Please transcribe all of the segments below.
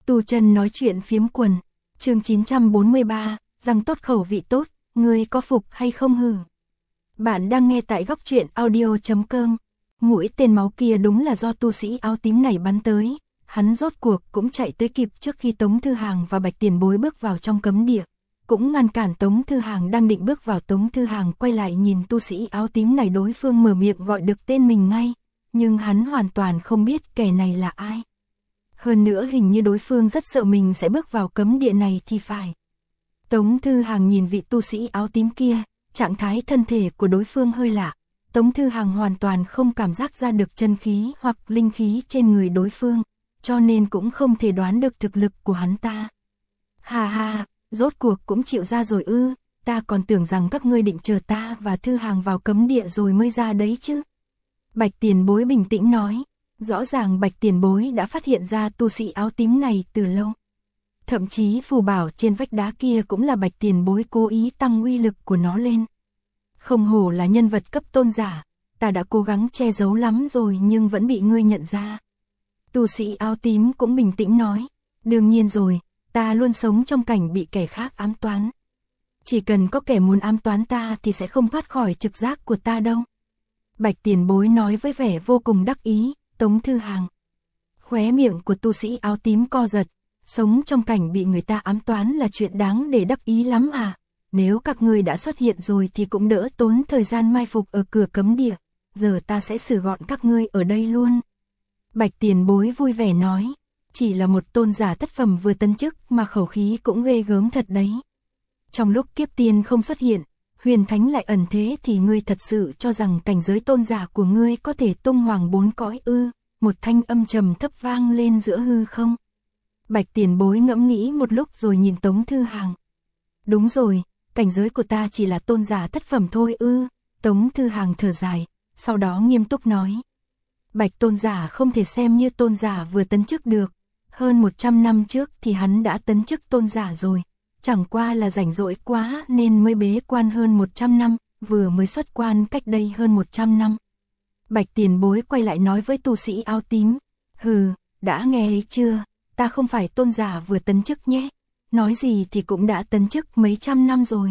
Tu Chân nói chuyện phiếm quần, chương 943, răng tốt khẩu vị tốt, ngươi có phục hay không hừ? Bạn đang nghe tại góc truyện audio.com. Mũi tên máu kia đúng là do tu sĩ áo tím này bắn tới, hắn rốt cuộc cũng chạy tới kịp trước khi Tống Thư Hàng và Bạch Tiền Bối bước vào trong cấm địa, cũng ngăn cản Tống Thư Hàng đang định bước vào. Tống Thư Hàng quay lại nhìn tu sĩ áo tím này, đối phương mở miệng gọi được tên mình ngay, nhưng hắn hoàn toàn không biết kẻ này là ai. Hơn nữa hình như đối phương rất sợ mình sẽ bước vào cấm địa này thì phải. Tống Thư Hàng nhìn vị tu sĩ áo tím kia, trạng thái thân thể của đối phương hơi lạ. Tống Thư Hàng hoàn toàn không cảm giác ra được chân khí hoặc linh khí trên người đối phương, cho nên cũng không thể đoán được thực lực của hắn ta. Ha ha, rốt cuộc cũng chịu ra rồi ư, ta còn tưởng rằng các ngươi định chờ ta và Thư Hàng vào cấm địa rồi mới ra đấy chứ. Bạch Tiền Bối bình tĩnh nói, rõ ràng Bạch Tiền Bối đã phát hiện ra tu sĩ áo tím này từ lâu. Thậm chí phù bảo trên vách đá kia cũng là Bạch Tiền Bối cố ý tăng uy lực của nó lên. Không hổ là nhân vật cấp tôn giả, ta đã cố gắng che giấu lắm rồi nhưng vẫn bị ngươi nhận ra. Tu sĩ áo tím cũng bình tĩnh nói, đương nhiên rồi, ta luôn sống trong cảnh bị kẻ khác ám toán. Chỉ cần có kẻ muốn ám toán ta thì sẽ không thoát khỏi trực giác của ta đâu. Bạch Tiền Bối nói với vẻ vô cùng đắc ý. Tống Thư Hàng, khóe miệng của tu sĩ áo tím co giật, sống trong cảnh bị người ta ám toán là chuyện đáng để đắc ý lắm à, nếu các ngươi đã xuất hiện rồi thì cũng đỡ tốn thời gian mai phục ở cửa cấm địa, giờ ta sẽ xử gọn các ngươi ở đây luôn. Bạch Tiền Bối vui vẻ nói, chỉ là một tôn giả thất phẩm vừa tấn chức mà khẩu khí cũng ghê gớm thật đấy. Trong lúc Kiếp Tiên không xuất hiện, Huyền Thánh lại ẩn thế thì ngươi thật sự cho rằng cảnh giới tôn giả của ngươi có thể tung hoàng bốn cõi ư? Một thanh âm trầm thấp vang lên giữa hư không. Bạch Tiền Bối ngẫm nghĩ một lúc rồi nhìn Tống Thư Hàng. Đúng rồi, cảnh giới của ta chỉ là tôn giả thất phẩm thôi ư? Tống Thư Hàng thở dài, sau đó nghiêm túc nói. Bạch tôn giả không thể xem như tôn giả vừa tấn chức được. Hơn 100 năm trước thì hắn đã tấn chức tôn giả rồi. Chẳng qua là rảnh rỗi quá nên mới bế quan hơn 100 năm, vừa mới xuất quan cách đây hơn 100 năm. Bạch Tiền Bối quay lại nói với tu sĩ áo tím, hừ, đã nghe ấy chưa, ta không phải tôn giả vừa tấn chức nhé, nói gì thì cũng đã tấn chức mấy trăm năm rồi.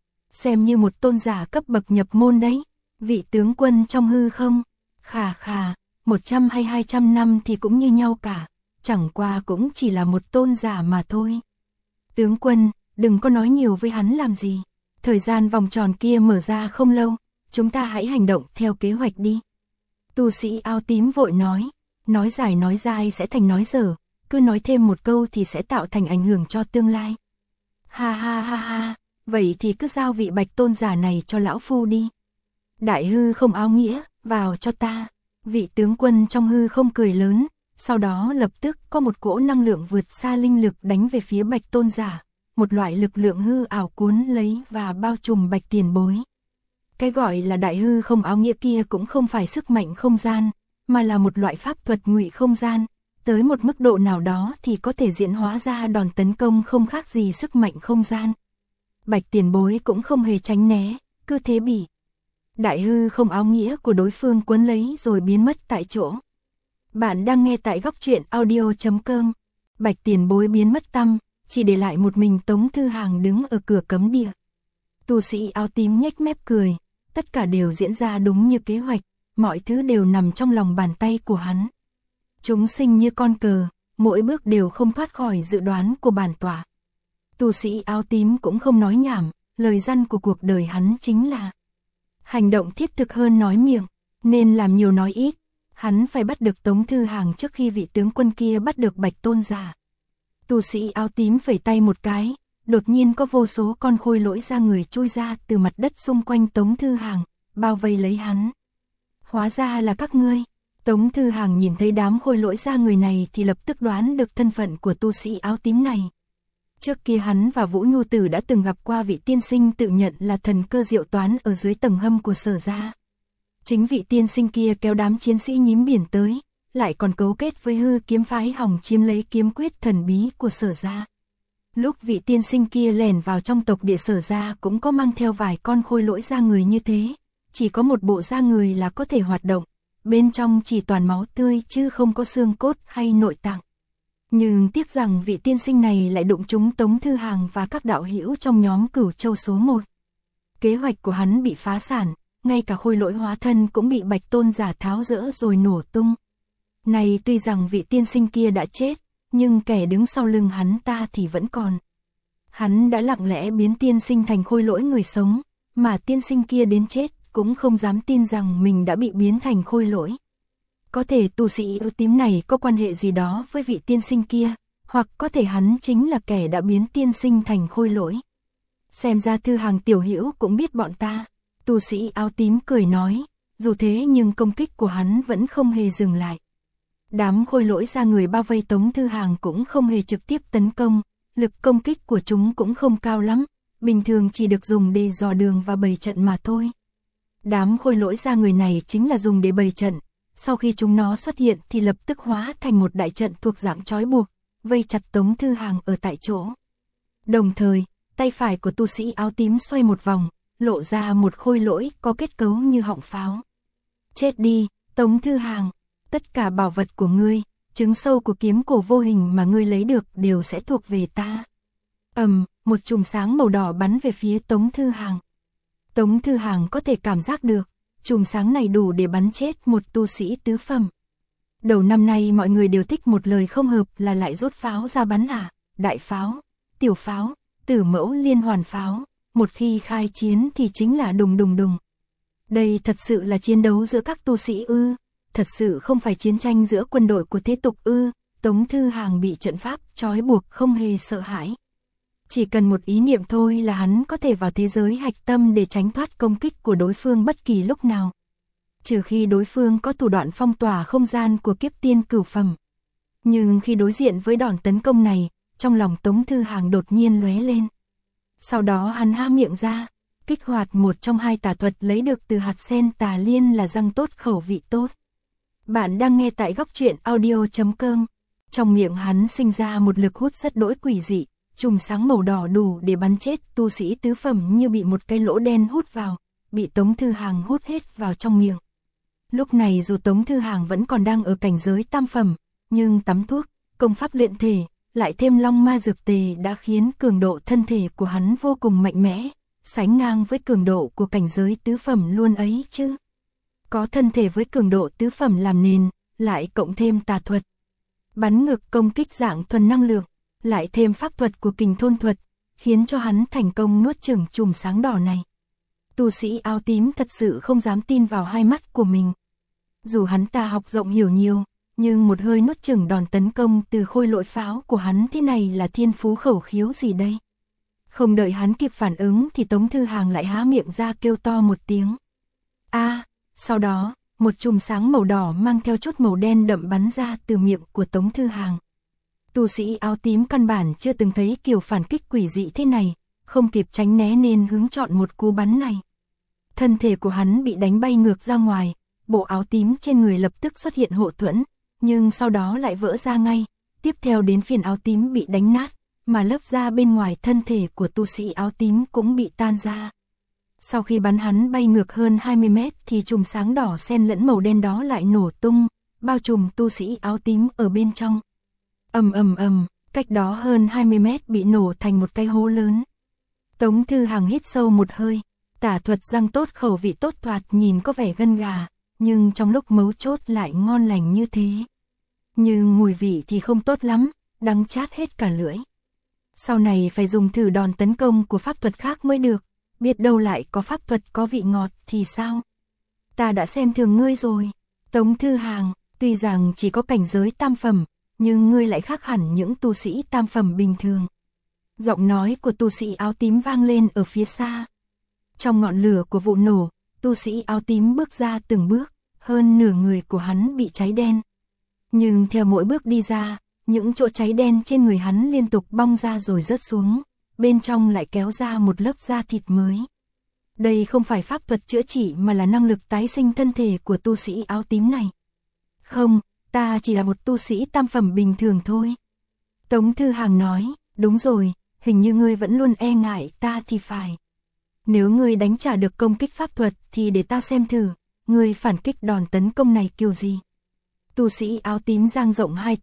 Xem như một tôn giả cấp bậc nhập môn đấy, vị tướng quân trong hư không, khà khà, 100 hay 200 năm thì cũng như nhau cả, chẳng qua cũng chỉ là một tôn giả mà thôi. Tướng quân, đừng có nói nhiều với hắn làm gì, thời gian vòng tròn kia mở ra không lâu, chúng ta hãy hành động theo kế hoạch đi. Tu sĩ áo tím vội nói dài nói dai sẽ thành nói dở, cứ nói thêm một câu thì sẽ tạo thành ảnh hưởng cho tương lai. Ha ha ha ha, vậy thì cứ giao vị Bạch tôn giả này cho lão phu đi. Đại hư không áo nghĩa, vào cho ta. Vị tướng quân trong hư không cười lớn, sau đó lập tức có một cỗ năng lượng vượt xa linh lực đánh về phía Bạch tôn giả, một loại lực lượng hư ảo cuốn lấy và bao trùm Bạch Tiền Bối. Cái gọi là đại hư không áo nghĩa kia cũng không phải sức mạnh không gian, mà là một loại pháp thuật ngụy không gian, tới một mức độ nào đó thì có thể diễn hóa ra đòn tấn công không khác gì sức mạnh không gian. Bạch Tiền Bối cũng không hề tránh né, cứ thế bị đại hư không áo nghĩa của đối phương cuốn lấy rồi biến mất tại chỗ. Bạn đang nghe tại góc truyện audio.com. Bạch Tiền Bối biến mất tăm, chỉ để lại một mình Tống Thư Hàng đứng ở cửa cấm địa. Tu sĩ áo tím nhếch mép cười, tất cả đều diễn ra đúng như kế hoạch, mọi thứ đều nằm trong lòng bàn tay của hắn. Chúng sinh như con cờ, mỗi bước đều không thoát khỏi dự đoán của bản tọa. Tu sĩ áo tím cũng không nói nhảm, lời răn của cuộc đời hắn chính là hành động thiết thực hơn nói miệng, nên làm nhiều nói ít. Hắn phải bắt được Tống Thư Hàng trước khi vị tướng quân kia bắt được Bạch tôn giả. Tu sĩ áo tím phẩy tay một cái, đột nhiên có vô số con khôi lỗi da người chui ra từ mặt đất xung quanh Tống Thư Hàng, bao vây lấy hắn. Hóa ra là các ngươi. Tống Thư Hàng nhìn thấy đám khôi lỗi da người này thì lập tức đoán được thân phận của tu sĩ áo tím này. Trước kia hắn và Vũ Nhu Tử đã từng gặp qua vị tiên sinh tự nhận là thần cơ diệu toán ở dưới tầng hầm của Sở gia. Chính vị tiên sinh kia kéo đám chiến sĩ nhím biển tới, lại còn cấu kết với hư kiếm phái hòng chiếm lấy kiếm quyết thần bí của Sở gia. Lúc vị tiên sinh kia lẻn vào trong tộc địa Sở gia cũng có mang theo vài con khôi lỗi da người như thế, chỉ có một bộ da người là có thể hoạt động, bên trong chỉ toàn máu tươi chứ không có xương cốt hay nội tạng. Nhưng tiếc rằng vị tiên sinh này lại đụng trúng Tống Thư Hàng và các đạo hữu trong nhóm Cửu Châu số 1. Kế hoạch của hắn bị phá sản, ngay cả khôi lỗi hóa thân cũng bị Bạch Tôn giả tháo dỡ rồi nổ tung. Này tuy rằng vị tiên sinh kia đã chết, nhưng kẻ đứng sau lưng hắn ta thì vẫn còn. Hắn đã lặng lẽ biến tiên sinh thành khôi lỗi người sống, mà tiên sinh kia đến chết cũng không dám tin rằng mình đã bị biến thành khôi lỗi. Có thể tu sĩ áo tím này có quan hệ gì đó với vị tiên sinh kia, hoặc có thể hắn chính là kẻ đã biến tiên sinh thành khôi lỗi. Xem ra Thư Hàng tiểu hữu cũng biết bọn ta. Tu sĩ áo tím cười nói, dù thế nhưng công kích của hắn vẫn không hề dừng lại. Đám khôi lỗi ra người bao vây Tống Thư Hàng cũng không hề trực tiếp tấn công, lực công kích của chúng cũng không cao lắm, bình thường chỉ được dùng để dò đường và bày trận mà thôi. Đám khôi lỗi ra người này chính là dùng để bày trận, sau khi chúng nó xuất hiện thì lập tức hóa thành một đại trận thuộc dạng trói buộc, vây chặt Tống Thư Hàng ở tại chỗ. Đồng thời, tay phải của tu sĩ áo tím xoay một vòng, lộ ra một khôi lỗi có kết cấu như họng pháo. Chết đi, Tống Thư Hàng, tất cả bảo vật của ngươi, trứng sâu của kiếm cổ vô hình mà ngươi lấy được đều sẽ thuộc về ta. Một chùm sáng màu đỏ bắn về phía Tống Thư Hàng. Tống Thư Hàng có thể cảm giác được, chùm sáng này đủ để bắn chết một tu sĩ tứ phẩm. Đầu năm nay mọi người đều thích một lời không hợp là lại rút pháo ra bắn à, đại pháo, tiểu pháo, tử mẫu liên hoàn pháo, một khi khai chiến thì chính là đùng đùng đùng. Đây thật sự là chiến đấu giữa các tu sĩ ư, thật sự không phải chiến tranh giữa quân đội của thế tục ư. Tống Thư Hàng bị trận pháp trói buộc không hề sợ hãi. Chỉ cần một ý niệm thôi là hắn có thể vào thế giới hạch tâm để tránh thoát công kích của đối phương bất kỳ lúc nào. Trừ khi đối phương có thủ đoạn phong tỏa không gian của kiếp tiên cửu phẩm. Nhưng khi đối diện với đòn tấn công này, trong lòng Tống Thư Hàng đột nhiên lóe lên. Sau đó hắn há miệng ra, kích hoạt một trong hai tà thuật lấy được từ hạt sen tà liên là răng tốt khẩu vị tốt. Bạn đang nghe tại góc truyện audio.com. Trong miệng hắn sinh ra một lực hút rất đỗi quỷ dị, chùm sáng màu đỏ đủ để bắn chết tu sĩ tứ phẩm như bị một cái lỗ đen hút vào, bị Tống Thư Hàng hút hết vào trong miệng. Lúc này dù Tống Thư Hàng vẫn còn đang ở cảnh giới tam phẩm, nhưng tắm thuốc, công pháp luyện thể, lại thêm long ma dược tề đã khiến cường độ thân thể của hắn vô cùng mạnh mẽ, sánh ngang với cường độ của cảnh giới tứ phẩm luôn ấy chứ. Có thân thể với cường độ tứ phẩm làm nền, lại cộng thêm tà thuật, bắn ngược công kích dạng thuần năng lượng, lại thêm pháp thuật của kình thôn thuật, khiến cho hắn thành công nuốt chửng chùm sáng đỏ này. Tu sĩ áo tím thật sự không dám tin vào hai mắt của mình. Dù hắn ta học rộng hiểu nhiều, nhưng một hơi nuốt chửng đòn tấn công từ khôi lỗi pháo của hắn thế này là thiên phú khẩu khiếu gì đây? Không đợi hắn kịp phản ứng thì Tống Thư Hàng lại há miệng ra kêu to một tiếng. Sau đó, một chùm sáng màu đỏ mang theo chút màu đen đậm bắn ra từ miệng của Tống Thư Hàng. Tu sĩ áo tím căn bản chưa từng thấy kiểu phản kích quỷ dị thế này, không kịp tránh né nên hướng chọn một cú bắn này. Thân thể của hắn bị đánh bay ngược ra ngoài, bộ áo tím trên người lập tức xuất hiện hộ thuẫn, nhưng sau đó lại vỡ ra ngay, tiếp theo đến phiên áo tím bị đánh nát, mà lớp da bên ngoài thân thể của tu sĩ áo tím cũng bị tan ra. Sau khi bắn hắn bay ngược hơn 20 mét thì chùm sáng đỏ xen lẫn màu đen đó lại nổ tung, bao trùm tu sĩ áo tím ở bên trong. Cách đó hơn 20 mét bị nổ thành một cái hố lớn. Tống Thư Hàng hít sâu một hơi, tà thuật răng tốt khẩu vị tốt thoạt nhìn có vẻ gân gà, nhưng trong lúc mấu chốt lại ngon lành như thế. Nhưng mùi vị thì không tốt lắm, đắng chát hết cả lưỡi. Sau này phải dùng thử đòn tấn công của pháp thuật khác mới được, biết đâu lại có pháp thuật có vị ngọt thì sao? Ta đã xem thường ngươi rồi. Tống Thư Hàng, tuy rằng chỉ có cảnh giới tam phẩm, nhưng ngươi lại khác hẳn những tu sĩ tam phẩm bình thường. Giọng nói của tu sĩ áo tím vang lên ở phía xa. Trong ngọn lửa của vụ nổ, tu sĩ áo tím bước ra từng bước, hơn nửa người của hắn bị cháy đen. Nhưng theo mỗi bước đi ra, những chỗ cháy đen trên người hắn liên tục bong ra rồi rớt xuống, bên trong lại kéo ra một lớp da thịt mới. Đây không phải pháp thuật chữa trị mà là năng lực tái sinh thân thể của tu sĩ áo tím này. Không, ta chỉ là một tu sĩ tam phẩm bình thường thôi. Tống Thư Hàng nói, đúng rồi, hình như ngươi vẫn luôn e ngại ta thì phải. Nếu ngươi đánh trả được công kích pháp thuật thì để ta xem thử, ngươi phản kích đòn tấn công này kiểu gì. Tu sĩ áo tím dang rộng hai tay,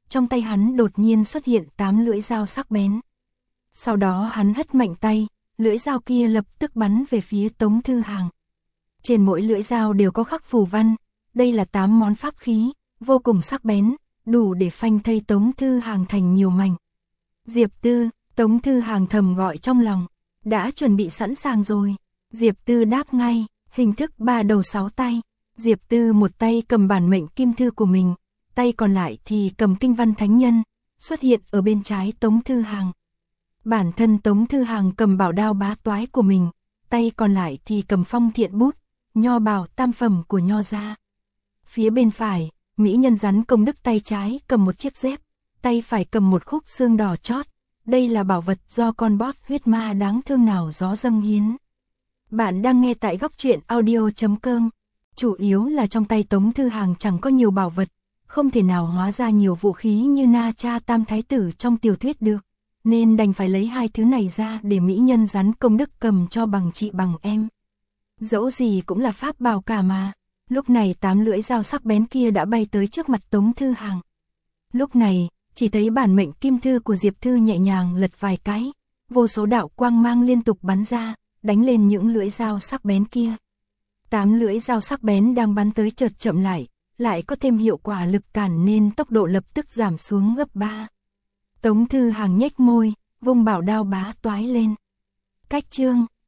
trong tay hắn đột nhiên xuất hiện 8 lưỡi dao sắc bén. Sau đó hắn hất mạnh tay, lưỡi dao kia lập tức bắn về phía Tống Thư Hàng. Trên mỗi lưỡi dao đều có khắc phù văn, đây là 8 món pháp khí, vô cùng sắc bén, đủ để phanh thây Tống Thư Hàng thành nhiều mảnh. Diệp Tư, Tống Thư Hàng thầm gọi trong lòng, đã chuẩn bị sẵn sàng rồi. Diệp Tư đáp ngay, hình thức 3 đầu 6 tay. Diệp Tư một tay cầm bản mệnh kim thư của mình, tay còn lại thì cầm kinh văn thánh nhân, xuất hiện ở bên trái Tống Thư Hàng. Bản thân Tống Thư Hàng cầm bảo đao bá toái của mình, tay còn lại thì cầm phong thiện bút, nho bảo tam phẩm của nho gia. Phía bên phải, mỹ nhân rắn công đức tay trái cầm một chiếc dép, tay phải cầm một khúc xương đỏ chót. Đây là bảo vật do con boss huyết ma đáng thương nào gió dâng hiến. Bạn đang nghe tại góc truyện audio.com. Chủ yếu là trong tay Tống Thư Hàng chẳng có nhiều bảo vật, không thể nào hóa ra nhiều vũ khí như Na Cha Tam Thái Tử trong tiểu thuyết được, nên đành phải lấy 2 thứ này ra để mỹ nhân rắn công đức cầm cho bằng chị bằng em. Dẫu gì cũng là pháp bảo cả mà. Lúc này 8 lưỡi dao sắc bén kia đã bay tới trước mặt Tống Thư Hàng. Lúc này, chỉ thấy bản mệnh kim thư của Diệp Thư nhẹ nhàng lật vài cái, vô số đạo quang mang liên tục bắn ra, đánh lên những lưỡi dao sắc bén kia. 8 lưỡi dao sắc bén đang bắn tới chợt chậm lại có thêm hiệu quả lực cản nên tốc độ lập tức giảm xuống gấp 3. Tống Thư Hàng nhếch môi, vung bảo đao bá toái lên. Cách chương